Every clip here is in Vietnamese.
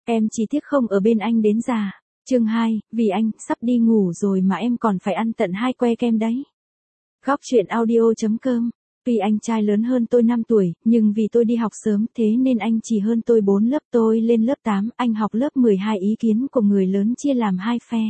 Em chỉ tiếc không ở bên anh đến già. Chương 2, vì anh, sắp đi ngủ rồi mà em còn phải ăn tận 2 que kem đấy. Góc chuyện audio.com. Tuy anh trai lớn hơn tôi 5 tuổi, nhưng vì tôi đi học sớm thế nên anh chỉ hơn tôi 4 lớp, tôi lên lớp 8, anh học lớp 12. Ý kiến của người lớn chia làm 2 phe.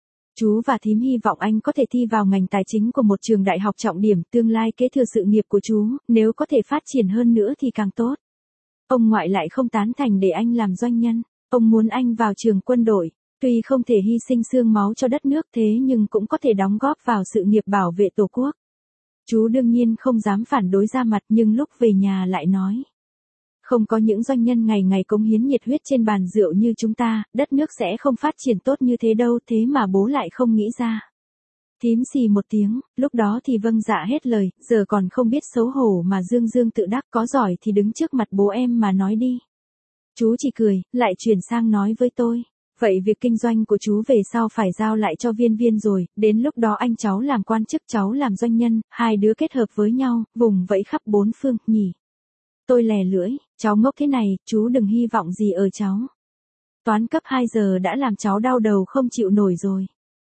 Chú và thím hy vọng anh có thể thi vào ngành tài chính của một trường đại học trọng điểm, tương lai kế thừa sự nghiệp của chú, nếu có thể phát triển hơn nữa thì càng tốt. Ông ngoại lại không tán thành để anh làm doanh nhân, ông muốn anh vào trường quân đội. Tuy không thể hy sinh xương máu cho đất nước thế nhưng cũng có thể đóng góp vào sự nghiệp bảo vệ Tổ quốc. Chú đương nhiên không dám phản đối ra mặt nhưng lúc về nhà lại nói. Không có những doanh nhân ngày ngày cống hiến nhiệt huyết trên bàn rượu như chúng ta, đất nước sẽ không phát triển tốt như thế đâu, thế mà bố lại không nghĩ ra. Thím xì một tiếng, lúc đó thì vâng dạ hết lời, giờ còn không biết xấu hổ mà dương dương tự đắc, có giỏi thì đứng trước mặt bố em mà nói đi. Chú chỉ cười, lại chuyển sang nói với tôi. Vậy việc kinh doanh của chú về sau phải giao lại cho Viên Viên rồi, đến lúc đó anh cháu làm quan chức cháu làm doanh nhân, hai đứa kết hợp với nhau, vùng vẫy khắp bốn phương, nhỉ. Tôi lè lưỡi, cháu ngốc thế này, chú đừng hy vọng gì ở cháu. Toán cấp 2 giờ đã làm cháu đau đầu không chịu nổi rồi.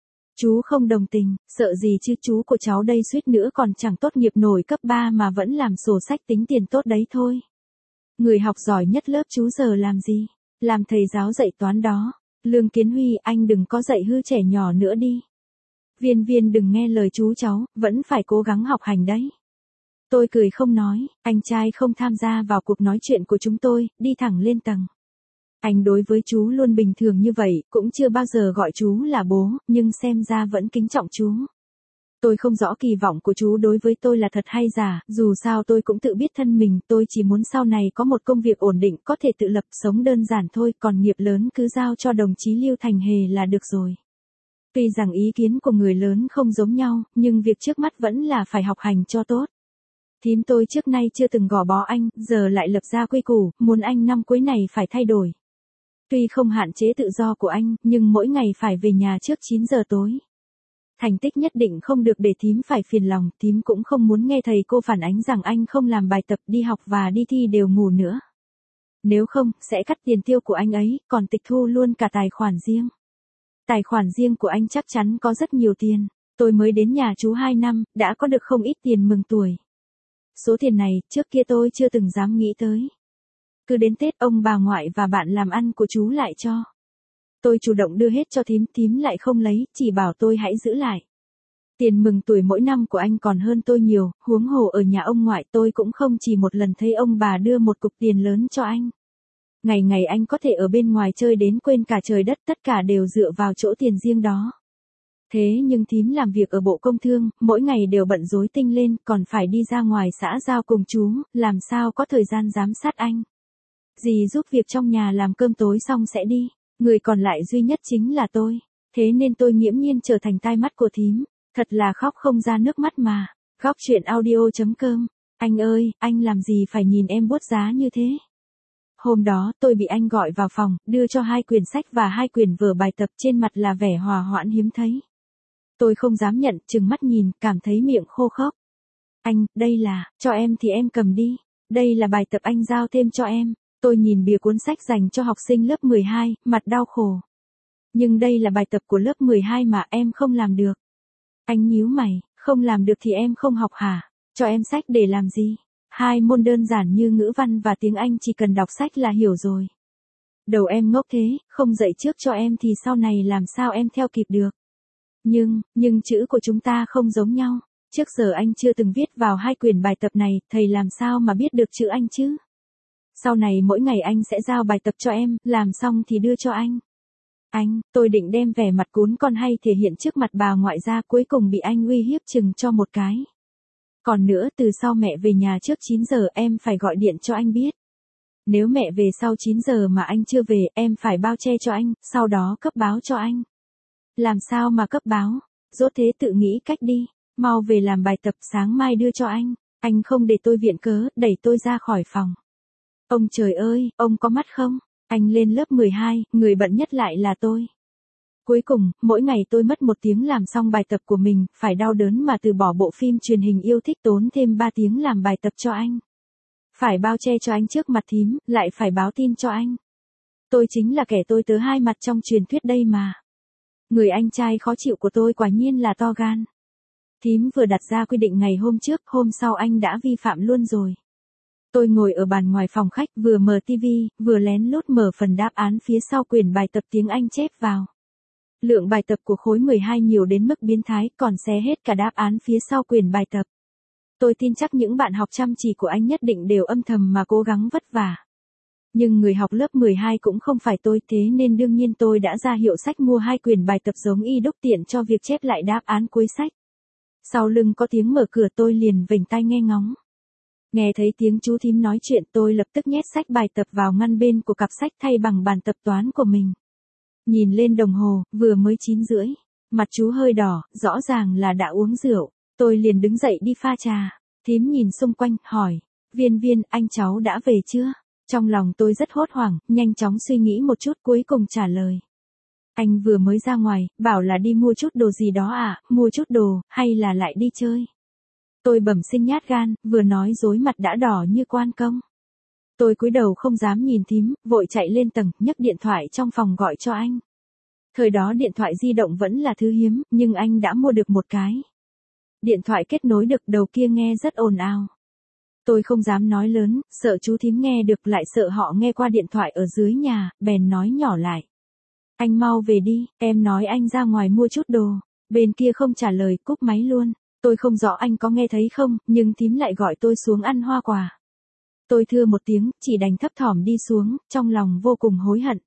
Chú không đồng tình, sợ gì chứ chú của cháu đây suýt nữa còn chẳng tốt nghiệp nổi cấp 3 mà vẫn làm sổ sách tính tiền tốt đấy thôi. Người học giỏi nhất lớp chú giờ làm gì? Làm thầy giáo dạy toán đó. Lương Kiến Huy, anh đừng có dạy hư trẻ nhỏ nữa đi. Viên Viên đừng nghe lời chú cháu, vẫn phải cố gắng học hành đấy. Tôi cười không nói, anh trai không tham gia vào cuộc nói chuyện của chúng tôi, đi thẳng lên tầng. Anh đối với chú luôn bình thường như vậy, cũng chưa bao giờ gọi chú là bố, nhưng xem ra vẫn kính trọng chú. Tôi không rõ kỳ vọng của chú đối với tôi là thật hay giả, dù sao tôi cũng tự biết thân mình, tôi chỉ muốn sau này có một công việc ổn định, có thể tự lập, sống đơn giản thôi, còn nghiệp lớn cứ giao cho đồng chí Lưu Thành Hề là được rồi. Tuy rằng ý kiến của người lớn không giống nhau, nhưng việc trước mắt vẫn là phải học hành cho tốt. Thím tôi trước nay chưa từng gò bó anh, giờ lại lập ra quy củ, muốn anh năm cuối này phải thay đổi. Tuy không hạn chế tự do của anh, nhưng mỗi ngày phải về nhà trước 9 giờ tối. Thành tích nhất định không được để thím phải phiền lòng, thím cũng không muốn nghe thầy cô phản ánh rằng anh không làm bài tập, đi học và đi thi đều ngủ nữa. Nếu không, sẽ cắt tiền tiêu của anh ấy, còn tịch thu luôn cả tài khoản riêng. Tài khoản riêng của anh chắc chắn có rất nhiều tiền, tôi mới đến nhà chú 2 năm, đã có được không ít tiền mừng tuổi. Số tiền này, trước kia tôi chưa từng dám nghĩ tới. Cứ đến Tết ông bà ngoại và bạn làm ăn của chú lại cho. Tôi chủ động đưa hết cho thím lại không lấy, chỉ bảo tôi hãy giữ lại. Tiền mừng tuổi mỗi năm của anh còn hơn tôi nhiều, huống hồ ở nhà ông ngoại tôi cũng không chỉ một lần thấy ông bà đưa một cục tiền lớn cho anh. Ngày ngày anh có thể ở bên ngoài chơi đến quên cả trời đất, tất cả đều dựa vào chỗ tiền riêng đó. Thế nhưng thím làm việc ở Bộ Công Thương, mỗi ngày đều bận rối tinh lên, còn phải đi ra ngoài xã giao cùng chú, làm sao có thời gian giám sát anh. Dì giúp việc trong nhà làm cơm tối xong sẽ đi. Người còn lại duy nhất chính là tôi. Thế nên tôi nghiễm nhiên trở thành tai mắt của thím. Thật là khóc không ra nước mắt mà. Góc chuyện audio.com. Anh ơi, anh làm gì phải nhìn em buốt giá như thế? Hôm đó tôi bị anh gọi vào phòng, đưa cho 2 quyển sách và 2 quyển vở bài tập, trên mặt là vẻ hòa hoãn hiếm thấy. Tôi không dám nhận, trừng mắt nhìn, cảm thấy miệng khô khốc. Anh, đây là, cho em thì em cầm đi. Đây là bài tập anh giao thêm cho em. Tôi nhìn bìa cuốn sách dành cho học sinh lớp 12, mặt đau khổ. Nhưng đây là bài tập của lớp 12 mà em không làm được. Anh nhíu mày, không làm được thì em không học hả? Cho em sách để làm gì? 2 môn đơn giản như ngữ văn và tiếng Anh chỉ cần đọc sách là hiểu rồi. Đầu em ngốc thế, không dạy trước cho em thì sau này làm sao em theo kịp được? Nhưng chữ của chúng ta không giống nhau. Trước giờ anh chưa từng viết vào 2 quyển bài tập này, thầy làm sao mà biết được chữ Anh chứ? Sau này mỗi ngày anh sẽ giao bài tập cho em, làm xong thì đưa cho anh. Anh, tôi định đem vẻ mặt cún con hay thể hiện trước mặt bà ngoại ra, cuối cùng bị anh uy hiếp chừng cho một cái. Còn nữa, từ sau mẹ về nhà trước 9 giờ em phải gọi điện cho anh biết. Nếu mẹ về sau 9 giờ mà anh chưa về, em phải bao che cho anh, sau đó cấp báo cho anh. Làm sao mà cấp báo? Dốt thế tự nghĩ cách đi, mau về làm bài tập, sáng mai đưa cho anh. Anh không để tôi viện cớ, đẩy tôi ra khỏi phòng. Ông trời ơi, ông có mắt không? Anh lên lớp 12, người bận nhất lại là tôi. Cuối cùng, mỗi ngày tôi mất 1 tiếng làm xong bài tập của mình, phải đau đớn mà từ bỏ bộ phim truyền hình yêu thích, tốn thêm 3 tiếng làm bài tập cho anh. Phải bao che cho anh trước mặt thím, lại phải báo tin cho anh. Tôi chính là kẻ tôi tớ hai mặt trong truyền thuyết đây mà. Người anh trai khó chịu của tôi quả nhiên là to gan. Thím vừa đặt ra quy định ngày hôm trước, hôm sau anh đã vi phạm luôn rồi. Tôi ngồi ở bàn ngoài phòng khách, vừa mở tivi, vừa lén lút mở phần đáp án phía sau quyển bài tập tiếng Anh chép vào. Lượng bài tập của khối 12 nhiều đến mức biến thái, còn xé hết cả đáp án phía sau quyển bài tập. Tôi tin chắc những bạn học chăm chỉ của anh nhất định đều âm thầm mà cố gắng vất vả. Nhưng người học lớp 12 cũng không phải tôi, thế nên đương nhiên tôi đã ra hiệu sách mua 2 quyển bài tập giống y đúc tiện cho việc chép lại đáp án cuối sách. Sau lưng có tiếng mở cửa, tôi liền vểnh tai nghe ngóng. Nghe thấy tiếng chú thím nói chuyện, tôi lập tức nhét sách bài tập vào ngăn bên của cặp sách thay bằng bàn tập toán của mình. Nhìn lên đồng hồ, vừa mới 9:30. Mặt chú hơi đỏ, rõ ràng là đã uống rượu. Tôi liền đứng dậy đi pha trà. Thím nhìn xung quanh, hỏi. Viên Viên, anh cháu đã về chưa? Trong lòng tôi rất hốt hoảng, nhanh chóng suy nghĩ một chút cuối cùng trả lời. Anh vừa mới ra ngoài, bảo là đi mua chút đồ gì đó à, mua chút đồ, hay là lại đi chơi? Tôi bẩm sinh nhát gan, vừa nói dối mặt đã đỏ như quan công. Tôi cúi đầu không dám nhìn thím, vội chạy lên tầng, nhấc điện thoại trong phòng gọi cho anh. Thời đó điện thoại di động vẫn là thứ hiếm, nhưng anh đã mua được một cái. Điện thoại kết nối được, đầu kia nghe rất ồn ào. Tôi không dám nói lớn, sợ chú thím nghe được, lại sợ họ nghe qua điện thoại ở dưới nhà, bèn nói nhỏ lại. Anh mau về đi, em nói anh ra ngoài mua chút đồ. Bên kia không trả lời, cúp máy luôn. Tôi không rõ anh có nghe thấy không, nhưng thím lại gọi tôi xuống ăn hoa quả. Tôi thưa một tiếng, chỉ đành thấp thỏm đi xuống, trong lòng vô cùng hối hận.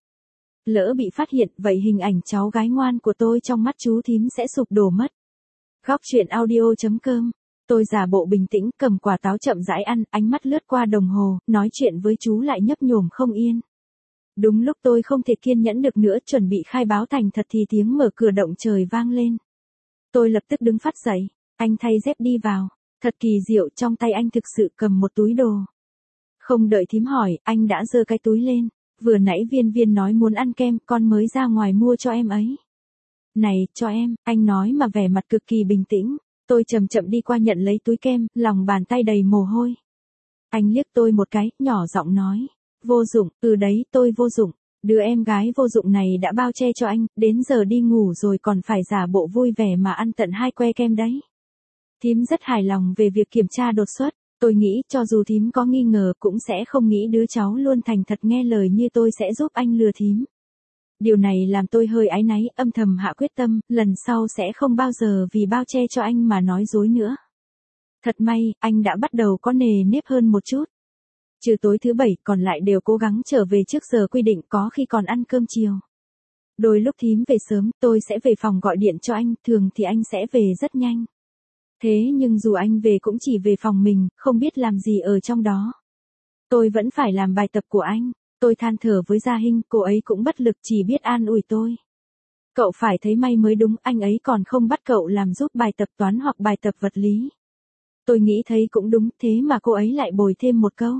Lỡ bị phát hiện, vậy hình ảnh cháu gái ngoan của tôi trong mắt chú thím sẽ sụp đổ mất. Góc truyện audio.com. Tôi giả bộ bình tĩnh, cầm quả táo chậm rãi ăn, ánh mắt lướt qua đồng hồ, nói chuyện với chú lại nhấp nhổm không yên. Đúng lúc tôi không thể kiên nhẫn được nữa, chuẩn bị khai báo thành thật thì tiếng mở cửa động trời vang lên. Tôi lập tức đứng phắt dậy, anh thay dép đi vào. Thật kỳ diệu, trong tay anh thực sự cầm một túi đồ. Không đợi thím hỏi, anh đã giơ cái túi lên. Vừa nãy Viên Viên nói muốn ăn kem, con mới ra ngoài mua cho em ấy. Này, cho em, anh nói mà vẻ mặt cực kỳ bình tĩnh. Tôi chậm chậm đi qua nhận lấy túi kem, lòng bàn tay đầy mồ hôi. Anh liếc tôi một cái, nhỏ giọng nói. Vô dụng, đấy, tôi vô dụng. Đứa em gái vô dụng này đã bao che cho anh, đến giờ đi ngủ rồi còn phải giả bộ vui vẻ mà ăn tận 2 que kem đấy. Thím rất hài lòng về việc kiểm tra đột xuất. Tôi nghĩ cho dù thím có nghi ngờ cũng sẽ không nghĩ đứa cháu luôn thành thật nghe lời như tôi sẽ giúp anh lừa thím. Điều này làm tôi hơi áy náy, âm thầm hạ quyết tâm, lần sau sẽ không bao giờ vì bao che cho anh mà nói dối nữa. Thật may, anh đã bắt đầu có nề nếp hơn một chút. Trừ tối thứ 7, còn lại đều cố gắng trở về trước giờ quy định, có khi còn ăn cơm chiều. Đôi lúc thím về sớm, tôi sẽ về phòng gọi điện cho anh, thường thì anh sẽ về rất nhanh. Thế nhưng dù anh về cũng chỉ về phòng mình, không biết làm gì ở trong đó. Tôi vẫn phải làm bài tập của anh. Tôi than thở với Gia Hinh, cô ấy cũng bất lực, chỉ biết an ủi tôi. Cậu phải thấy may mới đúng, anh ấy còn không bắt cậu làm giúp bài tập toán hoặc bài tập vật lý. Tôi nghĩ thấy cũng đúng, thế mà cô ấy lại bồi thêm một câu.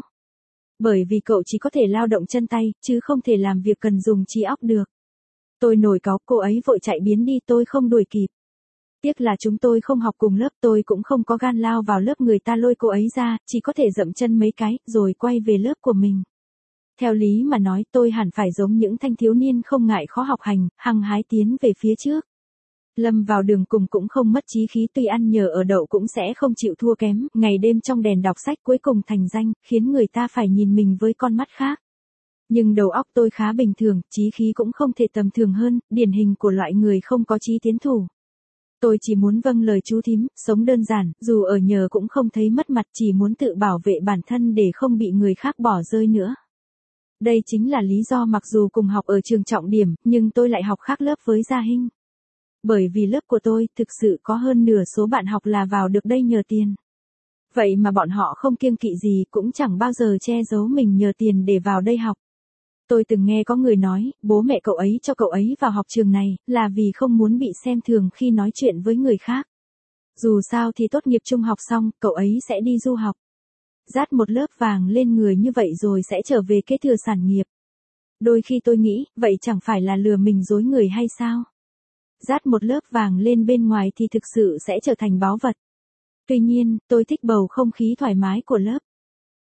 Bởi vì cậu chỉ có thể lao động chân tay, chứ không thể làm việc cần dùng trí óc được. Tôi nổi cáu, cô ấy vội chạy biến đi, tôi không đuổi kịp. Tiếc là chúng tôi không học cùng lớp, tôi cũng không có gan lao vào lớp người ta lôi cô ấy ra, chỉ có thể dậm chân mấy cái, rồi quay về lớp của mình. Theo lý mà nói, tôi hẳn phải giống những thanh thiếu niên không ngại khó học hành, hăng hái tiến về phía trước. Lâm vào đường cùng cũng không mất chí khí, tuy ăn nhờ ở đậu cũng sẽ không chịu thua kém, ngày đêm trong đèn đọc sách cuối cùng thành danh, khiến người ta phải nhìn mình với con mắt khác. Nhưng đầu óc tôi khá bình thường, chí khí cũng không thể tầm thường hơn, điển hình của loại người không có chí tiến thủ. Tôi chỉ muốn vâng lời chú thím, sống đơn giản, dù ở nhờ cũng không thấy mất mặt, chỉ muốn tự bảo vệ bản thân để không bị người khác bỏ rơi nữa. Đây chính là lý do mặc dù cùng học ở trường trọng điểm, nhưng tôi lại học khác lớp với Gia Hinh. Bởi vì lớp của tôi thực sự có hơn nửa số bạn học là vào được đây nhờ tiền. Vậy mà bọn họ không kiêng kỵ gì, cũng chẳng bao giờ che giấu mình nhờ tiền để vào đây học. Tôi từng nghe có người nói, bố mẹ cậu ấy cho cậu ấy vào học trường này, là vì không muốn bị xem thường khi nói chuyện với người khác. Dù sao thì tốt nghiệp trung học xong, cậu ấy sẽ đi du học. Dát một lớp vàng lên người như vậy rồi sẽ trở về kế thừa sản nghiệp. Đôi khi tôi nghĩ, vậy chẳng phải là lừa mình dối người hay sao? Dát một lớp vàng lên bên ngoài thì thực sự sẽ trở thành báu vật. Tuy nhiên, tôi thích bầu không khí thoải mái của lớp.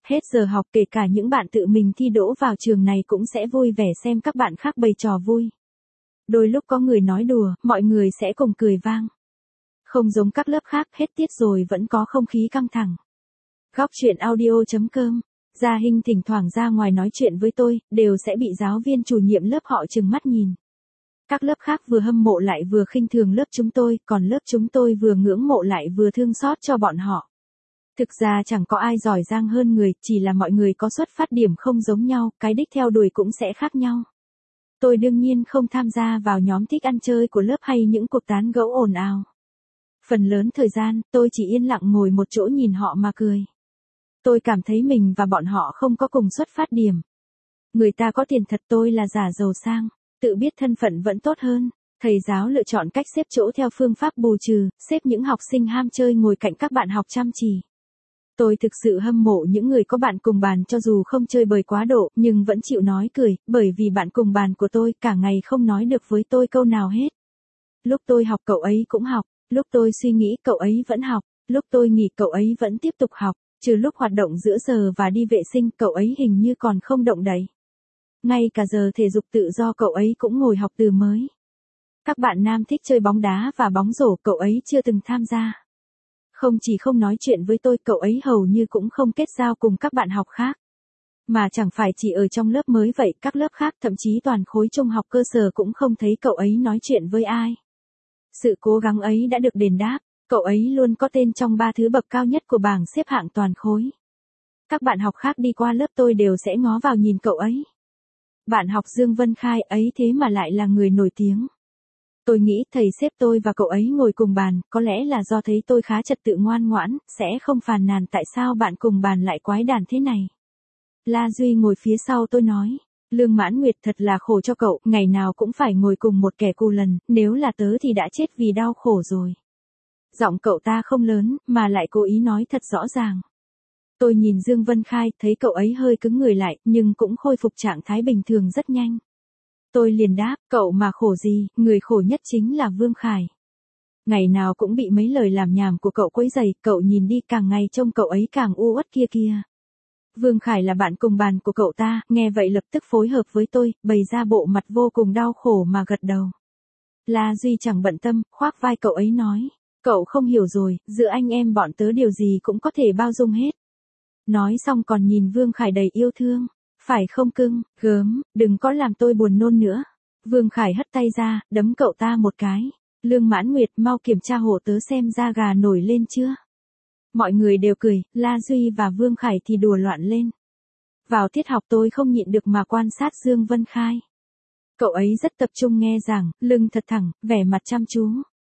Hết giờ học kể cả những bạn tự mình thi đỗ vào trường này cũng sẽ vui vẻ xem các bạn khác bày trò vui. Đôi lúc có người nói đùa, mọi người sẽ cùng cười vang. Không giống các lớp khác, hết tiết rồi vẫn có không khí căng thẳng. Góc chuyện audio.com. Gia Hinh thỉnh thoảng ra ngoài nói chuyện với tôi, đều sẽ bị giáo viên chủ nhiệm lớp họ trừng mắt nhìn. Các lớp khác vừa hâm mộ lại vừa khinh thường lớp chúng tôi, còn lớp chúng tôi vừa ngưỡng mộ lại vừa thương xót cho bọn họ. Thực ra chẳng có ai giỏi giang hơn người, chỉ là mọi người có xuất phát điểm không giống nhau, cái đích theo đuổi cũng sẽ khác nhau. Tôi đương nhiên không tham gia vào nhóm thích ăn chơi của lớp hay những cuộc tán gẫu ồn ào. Phần lớn thời gian, tôi chỉ yên lặng ngồi một chỗ nhìn họ mà cười. Tôi cảm thấy mình và bọn họ không có cùng xuất phát điểm. Người ta có tiền thật, tôi là giả giàu sang, tự biết thân phận vẫn tốt hơn. Thầy giáo lựa chọn cách xếp chỗ theo phương pháp bù trừ, xếp những học sinh ham chơi ngồi cạnh các bạn học chăm chỉ. Tôi thực sự hâm mộ những người có bạn cùng bàn cho dù không chơi bời quá độ, nhưng vẫn chịu nói cười, bởi vì bạn cùng bàn của tôi cả ngày không nói được với tôi câu nào hết. Lúc tôi học cậu ấy cũng học, lúc tôi suy nghĩ cậu ấy vẫn học, lúc tôi nghỉ cậu ấy vẫn tiếp tục học, trừ lúc hoạt động giữa giờ và đi vệ sinh cậu ấy hình như còn không động đậy. Ngay cả giờ thể dục tự do cậu ấy cũng ngồi học từ mới. Các bạn nam thích chơi bóng đá và bóng rổ cậu ấy chưa từng tham gia. Không chỉ không nói chuyện với tôi, cậu ấy hầu như cũng không kết giao cùng các bạn học khác. Mà chẳng phải chỉ ở trong lớp mới vậy, các lớp khác thậm chí toàn khối trung học cơ sở cũng không thấy cậu ấy nói chuyện với ai. Sự cố gắng ấy đã được đền đáp, cậu ấy luôn có tên trong 3 thứ bậc cao nhất của bảng xếp hạng toàn khối. Các bạn học khác đi qua lớp tôi đều sẽ ngó vào nhìn cậu ấy. Bạn học Dương Vân Khai ấy thế mà lại là người nổi tiếng. Tôi nghĩ thầy xếp tôi và cậu ấy ngồi cùng bàn, có lẽ là do thấy tôi khá trật tự ngoan ngoãn, sẽ không phàn nàn tại sao bạn cùng bàn lại quái đản thế này. La Duy ngồi phía sau tôi nói, Lương Mãn Nguyệt thật là khổ cho cậu, ngày nào cũng phải ngồi cùng một kẻ cù lần, nếu là tớ thì đã chết vì đau khổ rồi. Giọng cậu ta không lớn, mà lại cố ý nói thật rõ ràng. Tôi nhìn Dương Vân Khai, thấy cậu ấy hơi cứng người lại, nhưng cũng khôi phục trạng thái bình thường rất nhanh. Tôi liền đáp, cậu mà khổ gì, người khổ nhất chính là Vương Khải. Ngày nào cũng bị mấy lời làm nhảm của cậu quấy rầy, cậu nhìn đi càng ngày trông cậu ấy càng u uất kia kia. Vương Khải là bạn cùng bàn của cậu ta, nghe vậy lập tức phối hợp với tôi, bày ra bộ mặt vô cùng đau khổ mà gật đầu. La Duy chẳng bận tâm, khoác vai cậu ấy nói, cậu không hiểu rồi, giữa anh em bọn tớ điều gì cũng có thể bao dung hết. Nói xong còn nhìn Vương Khải đầy yêu thương. Phải không cưng, gớm, đừng có làm tôi buồn nôn nữa. Vương Khải hất tay ra, đấm cậu ta một cái. Lương Mãn Nguyệt mau kiểm tra hộ tớ xem da gà nổi lên chưa. Mọi người đều cười, La Duy và Vương Khải thì đùa loạn lên. Vào tiết học tôi không nhịn được mà quan sát Dương Vân Khai. Cậu ấy rất tập trung nghe giảng, lưng thật thẳng, vẻ mặt chăm chú.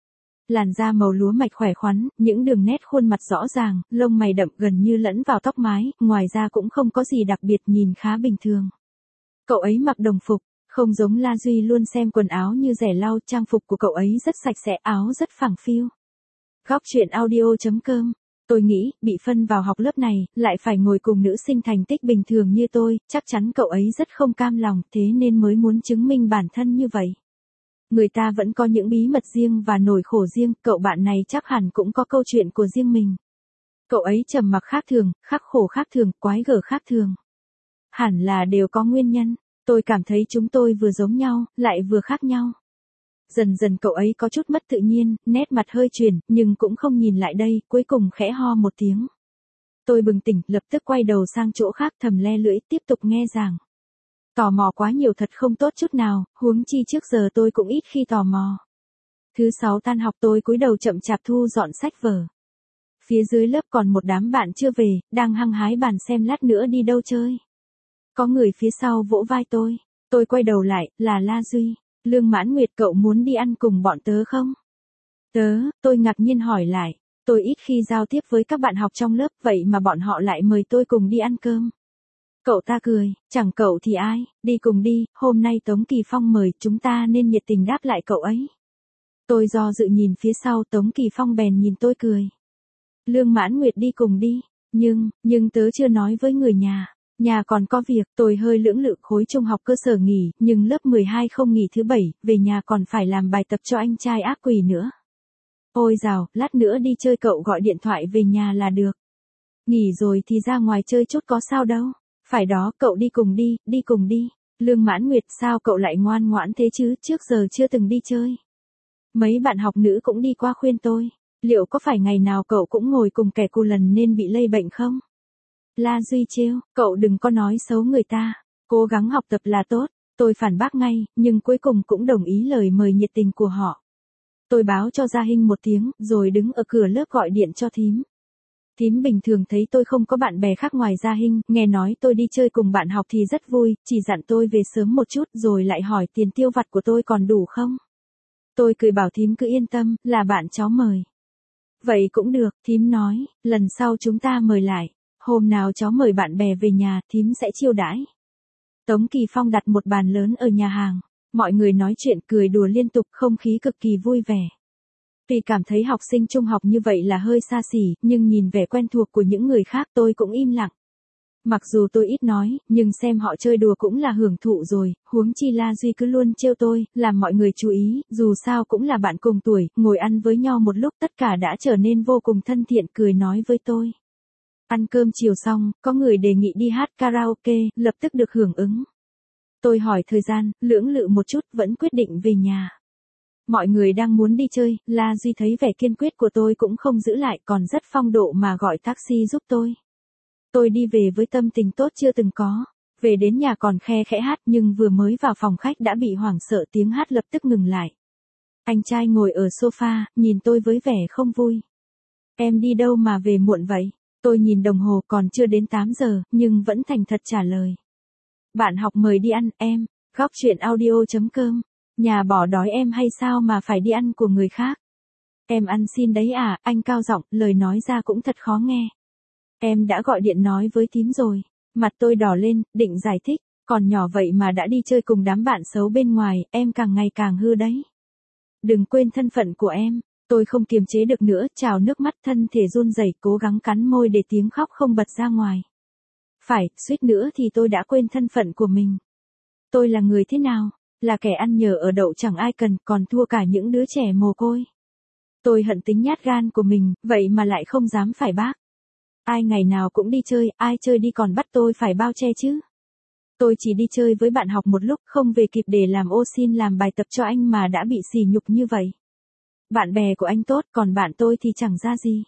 Làn da màu lúa mạch khỏe khoắn, những đường nét khuôn mặt rõ ràng, lông mày đậm gần như lẫn vào tóc mái, ngoài ra cũng không có gì đặc biệt, nhìn khá bình thường. Cậu ấy mặc đồng phục, không giống La Duy luôn xem quần áo như rẻ lau, trang phục của cậu ấy rất sạch sẽ, áo rất phẳng phiu. Góc chuyện audio.com. Tôi nghĩ, bị phân vào học lớp này, lại phải ngồi cùng nữ sinh thành tích bình thường như tôi, chắc chắn cậu ấy rất không cam lòng, thế nên mới muốn chứng minh bản thân như vậy. Người ta vẫn có những bí mật riêng và nỗi khổ riêng, cậu bạn này chắc hẳn cũng có câu chuyện của riêng mình. Cậu ấy trầm mặc khác thường, khắc khổ khác thường, quái gở khác thường. Hẳn là đều có nguyên nhân, tôi cảm thấy chúng tôi vừa giống nhau, lại vừa khác nhau. Dần dần cậu ấy có chút mất tự nhiên, nét mặt hơi chuyển, nhưng cũng không nhìn lại đây, cuối cùng khẽ ho một tiếng. Tôi bừng tỉnh, lập tức quay đầu sang chỗ khác thầm le lưỡi, tiếp tục nghe giảng. Tò mò quá nhiều thật không tốt chút nào, huống chi trước giờ tôi cũng ít khi tò mò. Thứ 6 tan học tôi cúi đầu chậm chạp thu dọn sách vở. Phía dưới lớp còn một đám bạn chưa về, đang hăng hái bàn xem lát nữa đi đâu chơi. Có người phía sau vỗ vai tôi quay đầu lại, là La Duy. Lương Mãn Nguyệt, cậu muốn đi ăn cùng bọn tớ không? Tôi ngạc nhiên hỏi lại, tôi ít khi giao tiếp với các bạn học trong lớp, vậy mà bọn họ lại mời tôi cùng đi ăn cơm. Cậu ta cười, chẳng cậu thì ai, đi cùng đi, hôm nay Tống Kỳ Phong mời, chúng ta nên nhiệt tình đáp lại cậu ấy. Tôi do dự nhìn phía sau, Tống Kỳ Phong bèn nhìn tôi cười. Lương Mãn Nguyệt đi cùng đi, nhưng tớ chưa nói với người nhà còn có việc, tôi hơi lưỡng lự, khối trung học cơ sở nghỉ, nhưng lớp 12 không nghỉ thứ 7, về nhà còn phải làm bài tập cho anh trai ác quỷ nữa. Ôi dào, lát nữa đi chơi cậu gọi điện thoại về nhà là được. Nghỉ rồi thì ra ngoài chơi chút có sao đâu. Phải đó, cậu đi cùng đi, đi cùng đi. Lương Mãn Nguyệt, sao cậu lại ngoan ngoãn thế chứ, trước giờ chưa từng đi chơi. Mấy bạn học nữ cũng đi qua khuyên tôi, liệu có phải ngày nào cậu cũng ngồi cùng kẻ cù lần nên bị lây bệnh không? La Duy trêu, cậu đừng có nói xấu người ta, cố gắng học tập là tốt. Tôi phản bác ngay, nhưng cuối cùng cũng đồng ý lời mời nhiệt tình của họ. Tôi báo cho Gia Hinh một tiếng, rồi đứng ở cửa lớp gọi điện cho thím. Thím bình thường thấy tôi không có bạn bè khác ngoài Gia Hinh, nghe nói tôi đi chơi cùng bạn học thì rất vui, chỉ dặn tôi về sớm một chút rồi lại hỏi tiền tiêu vặt của tôi còn đủ không. Tôi cười bảo thím cứ yên tâm, là bạn cháu mời. Vậy cũng được, thím nói, lần sau chúng ta mời lại, hôm nào cháu mời bạn bè về nhà, thím sẽ chiêu đãi. Tống Kỳ Phong đặt một bàn lớn ở nhà hàng, mọi người nói chuyện cười đùa liên tục, không khí cực kỳ vui vẻ. Tuy cảm thấy học sinh trung học như vậy là hơi xa xỉ, nhưng nhìn vẻ quen thuộc của những người khác tôi cũng im lặng. Mặc dù tôi ít nói, nhưng xem họ chơi đùa cũng là hưởng thụ rồi, huống chi La Duy cứ luôn trêu tôi, làm mọi người chú ý, dù sao cũng là bạn cùng tuổi, ngồi ăn với nhau một lúc tất cả đã trở nên vô cùng thân thiện cười nói với tôi. Ăn cơm chiều xong, có người đề nghị đi hát karaoke, lập tức được hưởng ứng. Tôi hỏi thời gian, lưỡng lự một chút, vẫn quyết định về nhà. Mọi người đang muốn đi chơi, La Duy thấy vẻ kiên quyết của tôi cũng không giữ lại, còn rất phong độ mà gọi taxi giúp tôi. Tôi đi về với tâm tình tốt chưa từng có. Về đến nhà còn khe khẽ hát nhưng vừa mới vào phòng khách đã bị hoảng sợ tiếng hát lập tức ngừng lại. Anh trai ngồi ở sofa, nhìn tôi với vẻ không vui. Em đi đâu mà về muộn vậy? Tôi nhìn đồng hồ còn chưa đến 8 giờ, nhưng vẫn thành thật trả lời. Bạn học mời đi ăn, em. Góc chuyện audio.com. Nhà bỏ đói em hay sao mà phải đi ăn của người khác? Em ăn xin đấy à, anh cao giọng, lời nói ra cũng thật khó nghe. Em đã gọi điện nói với thím rồi. Mặt tôi đỏ lên, định giải thích, còn nhỏ vậy mà đã đi chơi cùng đám bạn xấu bên ngoài, em càng ngày càng hư đấy. Đừng quên thân phận của em. Tôi không kiềm chế được nữa, trào nước mắt thân thể run rẩy cố gắng cắn môi để tiếng khóc không bật ra ngoài. Phải, suýt nữa thì tôi đã quên thân phận của mình. Tôi là người thế nào? Là kẻ ăn nhờ ở đậu chẳng ai cần, còn thua cả những đứa trẻ mồ côi. Tôi hận tính nhát gan của mình, vậy mà lại không dám phải bác. Ai ngày nào cũng đi chơi, ai chơi đi còn bắt tôi phải bao che chứ. Tôi chỉ đi chơi với bạn học một lúc, không về kịp để làm ô xin làm bài tập cho anh mà đã bị sỉ nhục như vậy. Bạn bè của anh tốt, còn bạn tôi thì chẳng ra gì.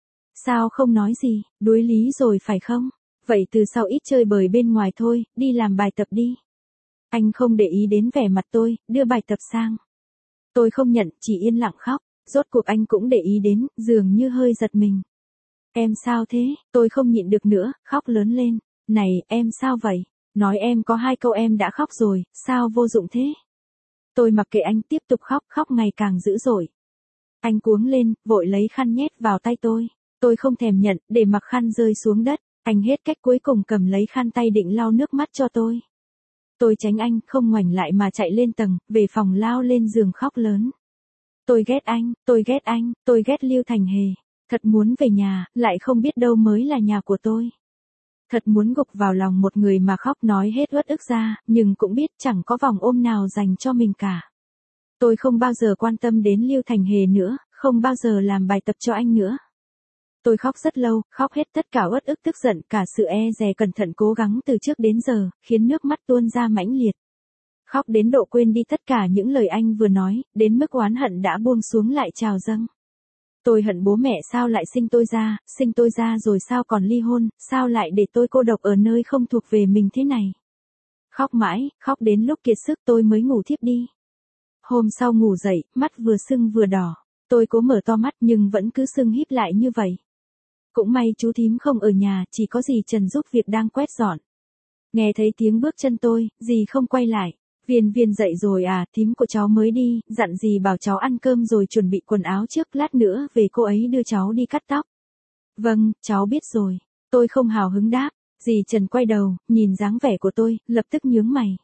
Sao không nói gì, đuối lý rồi phải không? Vậy từ sau ít chơi bời bên ngoài thôi, đi làm bài tập đi. Anh không để ý đến vẻ mặt tôi, đưa bài tập sang. Tôi không nhận, chỉ yên lặng khóc. Rốt cuộc anh cũng để ý đến, dường như hơi giật mình. Em sao thế? Tôi không nhịn được nữa, khóc lớn lên. Này, em sao vậy? Nói em có 2 câu em đã khóc rồi, sao vô dụng thế? Tôi mặc kệ anh tiếp tục khóc, khóc ngày càng dữ dội. Anh cuống lên, vội lấy khăn nhét vào tay tôi. Tôi không thèm nhận, để mặc khăn rơi xuống đất. Anh hết cách cuối cùng cầm lấy khăn tay định lau nước mắt cho tôi. Tôi tránh anh, không ngoảnh lại mà chạy lên tầng, về phòng lao lên giường khóc lớn. Tôi ghét anh, tôi ghét anh, tôi ghét Lưu Thành Hề. Thật muốn về nhà, lại không biết đâu mới là nhà của tôi. Thật muốn gục vào lòng một người mà khóc nói hết uất ức ra, nhưng cũng biết chẳng có vòng ôm nào dành cho mình cả. Tôi không bao giờ quan tâm đến Lưu Thành Hề nữa, không bao giờ làm bài tập cho anh nữa. Tôi khóc rất lâu, khóc hết tất cả uất ức tức giận, cả sự e dè cẩn thận cố gắng từ trước đến giờ, khiến nước mắt tuôn ra mãnh liệt. Khóc đến độ quên đi tất cả những lời anh vừa nói, đến mức oán hận đã buông xuống lại trào dâng. Tôi hận bố mẹ sao lại sinh tôi ra rồi sao còn ly hôn, sao lại để tôi cô độc ở nơi không thuộc về mình thế này. Khóc mãi, khóc đến lúc kiệt sức tôi mới ngủ thiếp đi. Hôm sau ngủ dậy, mắt vừa sưng vừa đỏ. Tôi cố mở to mắt nhưng vẫn cứ sưng híp lại như vậy. Cũng may chú thím không ở nhà, chỉ có dì Trần giúp việc đang quét dọn. Nghe thấy tiếng bước chân tôi, dì không quay lại. Viên dậy rồi à, thím của cháu mới đi, dặn dì bảo cháu ăn cơm rồi chuẩn bị quần áo trước, lát nữa về cô ấy đưa cháu đi cắt tóc. Vâng, cháu biết rồi. Tôi không hào hứng đáp. Dì Trần quay đầu, nhìn dáng vẻ của tôi, lập tức nhướng mày.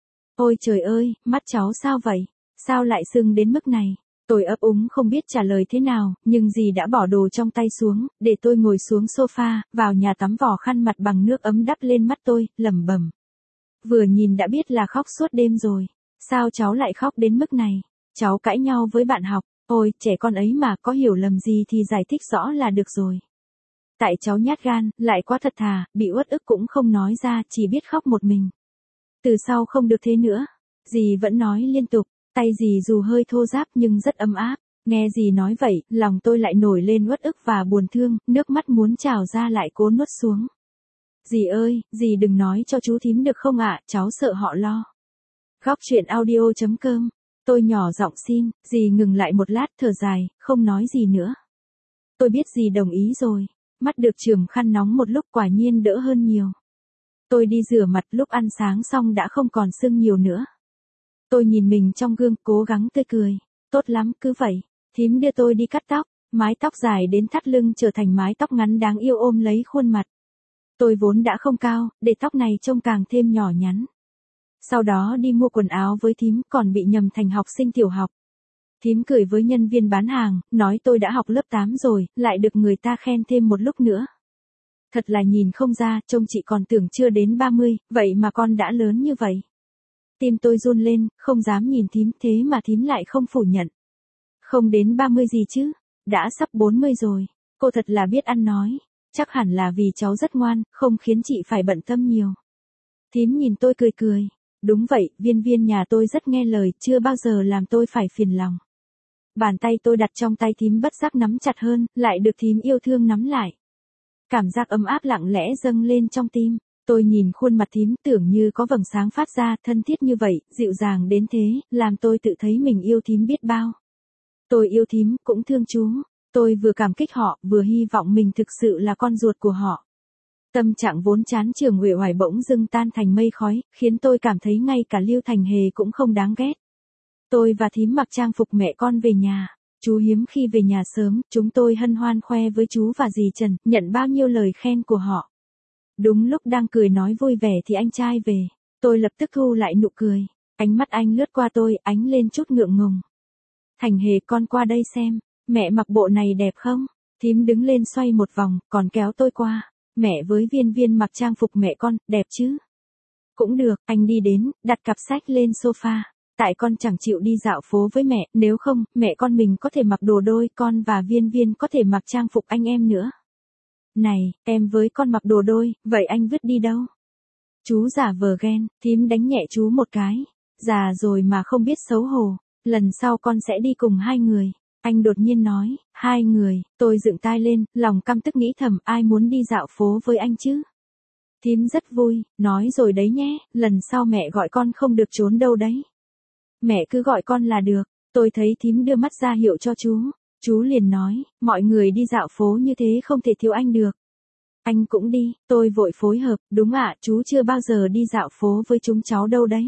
Ôi trời ơi, mắt cháu sao vậy? Sao lại sưng đến mức này? Tôi ấp úng không biết trả lời thế nào, nhưng dì đã bỏ đồ trong tay xuống, để tôi ngồi xuống sofa, vào nhà tắm vò khăn mặt bằng nước ấm đắp lên mắt tôi, lẩm bẩm. Vừa nhìn đã biết là khóc suốt đêm rồi. Sao cháu lại khóc đến mức này? Cháu cãi nhau với bạn học. Ôi, trẻ con ấy mà có hiểu lầm gì thì giải thích rõ là được rồi. Tại cháu nhát gan, lại quá thật thà, bị uất ức cũng không nói ra, chỉ biết khóc một mình. Từ sau không được thế nữa. Dì vẫn nói liên tục, tay dì dù hơi thô ráp nhưng rất ấm áp. Nghe dì nói vậy, lòng tôi lại nổi lên uất ức và buồn thương, nước mắt muốn trào ra lại cố nuốt xuống. Dì ơi, dì đừng nói cho chú thím được không ạ, cháu sợ họ lo. Góc chuyện audio.com. Tôi nhỏ giọng xin, dì ngừng lại một lát thở dài, không nói gì nữa. Tôi biết dì đồng ý rồi. Mắt được chườm khăn nóng một lúc quả nhiên đỡ hơn nhiều. Tôi đi rửa mặt lúc ăn sáng xong đã không còn sưng nhiều nữa. Tôi nhìn mình trong gương cố gắng tươi cười. Tốt lắm, cứ vậy. Thím đưa tôi đi cắt tóc. Mái tóc dài đến thắt lưng trở thành mái tóc ngắn đáng yêu ôm lấy khuôn mặt. Tôi vốn đã không cao, để tóc này trông càng thêm nhỏ nhắn. Sau đó đi mua quần áo với thím còn bị nhầm thành học sinh tiểu học. Thím cười với nhân viên bán hàng, nói tôi đã học lớp 8 rồi, lại được người ta khen thêm một lúc nữa. Thật là nhìn không ra, trông chị còn tưởng chưa đến 30, vậy mà con đã lớn như vậy. Tim tôi run lên, không dám nhìn thím, thế mà thím lại không phủ nhận. Không đến 30 gì chứ, đã sắp 40 rồi, cô thật là biết ăn nói, chắc hẳn là vì cháu rất ngoan, không khiến chị phải bận tâm nhiều. Thím nhìn tôi cười cười, đúng vậy, viên viên nhà tôi rất nghe lời, chưa bao giờ làm tôi phải phiền lòng. Bàn tay tôi đặt trong tay thím bất giác nắm chặt hơn, lại được thím yêu thương nắm lại. Cảm giác ấm áp lặng lẽ dâng lên trong tim. Tôi nhìn khuôn mặt thím tưởng như có vầng sáng phát ra, thân thiết như vậy, dịu dàng đến thế, làm tôi tự thấy mình yêu thím biết bao. Tôi yêu thím, cũng thương chú. Tôi vừa cảm kích họ, vừa hy vọng mình thực sự là con ruột của họ. Tâm trạng vốn chán chường uể oải bỗng dưng tan thành mây khói, khiến tôi cảm thấy ngay cả Lưu Thành Hề cũng không đáng ghét. Tôi và thím mặc trang phục mẹ con về nhà. Chú hiếm khi về nhà sớm, chúng tôi hân hoan khoe với chú và dì Trần, nhận bao nhiêu lời khen của họ. Đúng lúc đang cười nói vui vẻ thì anh trai về. Tôi lập tức thu lại nụ cười. Ánh mắt anh lướt qua tôi, ánh lên chút ngượng ngùng. Thành Hề, con qua đây xem, mẹ mặc bộ này đẹp không? Thím đứng lên xoay một vòng, còn kéo tôi qua. Mẹ với viên viên mặc trang phục mẹ con, đẹp chứ? Cũng được, anh đi đến, đặt cặp sách lên sofa. Tại con chẳng chịu đi dạo phố với mẹ, nếu không, mẹ con mình có thể mặc đồ đôi, con và viên viên có thể mặc trang phục anh em nữa. Này, em với con mặc đồ đôi, vậy anh vứt đi đâu? Chú giả vờ ghen, thím đánh nhẹ chú một cái. Già rồi mà không biết xấu hổ, lần sau con sẽ đi cùng hai người. Anh đột nhiên nói, hai người, tôi dựng tai lên, lòng căm tức nghĩ thầm ai muốn đi dạo phố với anh chứ? Thím rất vui, nói rồi đấy nhé, lần sau mẹ gọi con không được trốn đâu đấy. Mẹ cứ gọi con là được. Tôi thấy thím đưa mắt ra hiệu cho chú. Chú liền nói, mọi người đi dạo phố như thế không thể thiếu anh được. Anh cũng đi, tôi vội phối hợp, đúng ạ, chú chưa bao giờ đi dạo phố với chúng cháu đâu đấy.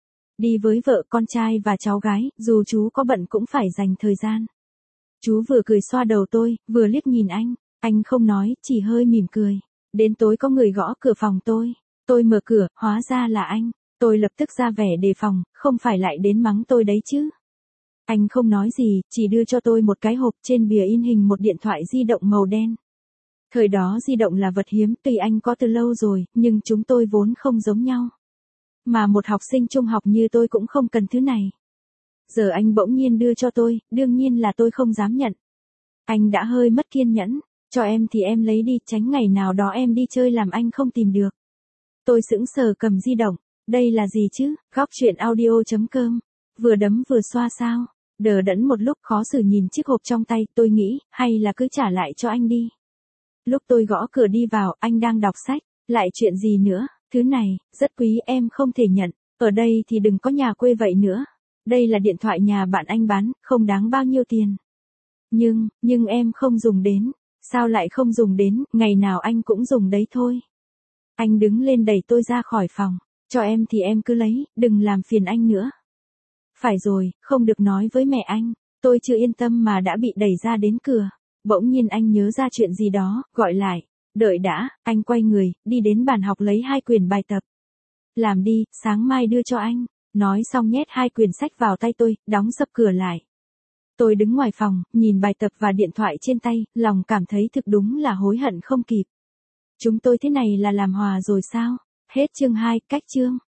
Đi với vợ, con trai và cháu gái, dù chú có bận cũng phải dành thời gian. Chú vừa cười xoa đầu tôi, vừa liếc nhìn anh không nói, chỉ hơi mỉm cười. Đến tối có người gõ cửa phòng tôi mở cửa, hóa ra là anh. Tôi lập tức ra vẻ đề phòng, không phải lại đến mắng tôi đấy chứ. Anh không nói gì, chỉ đưa cho tôi một cái hộp, trên bìa in hình một điện thoại di động màu đen. Thời đó di động là vật hiếm, tuy anh có từ lâu rồi, nhưng chúng tôi vốn không giống nhau. Mà một học sinh trung học như tôi cũng không cần thứ này. Giờ anh bỗng nhiên đưa cho tôi, đương nhiên là tôi không dám nhận. Anh đã hơi mất kiên nhẫn, cho em thì em lấy đi, tránh ngày nào đó em đi chơi làm anh không tìm được. Tôi sững sờ cầm di động. Đây là gì chứ? Góc chuyện audio.com. Vừa đấm vừa xoa sao? Đờ đẫn một lúc khó xử nhìn chiếc hộp trong tay, tôi nghĩ, hay là cứ trả lại cho anh đi. Lúc tôi gõ cửa đi vào, anh đang đọc sách. Lại chuyện gì nữa? Thứ này, rất quý em không thể nhận. Ở đây thì đừng có nhà quê vậy nữa. Đây là điện thoại nhà bạn anh bán, không đáng bao nhiêu tiền. Nhưng em không dùng đến. Sao lại không dùng đến, ngày nào anh cũng dùng đấy thôi. Anh đứng lên đẩy tôi ra khỏi phòng. Cho em thì em cứ lấy, đừng làm phiền anh nữa. Phải rồi, không được nói với mẹ anh. Tôi chưa yên tâm mà đã bị đẩy ra đến cửa. Bỗng nhiên anh nhớ ra chuyện gì đó, gọi lại. Đợi đã, anh quay người, đi đến bàn học lấy 2 quyển bài tập. Làm đi, sáng mai đưa cho anh. Nói xong nhét 2 quyển sách vào tay tôi, đóng sập cửa lại. Tôi đứng ngoài phòng, nhìn bài tập và điện thoại trên tay, lòng cảm thấy thực đúng là hối hận không kịp. Chúng tôi thế này là làm hòa rồi sao? Hết chương 2, cách chương.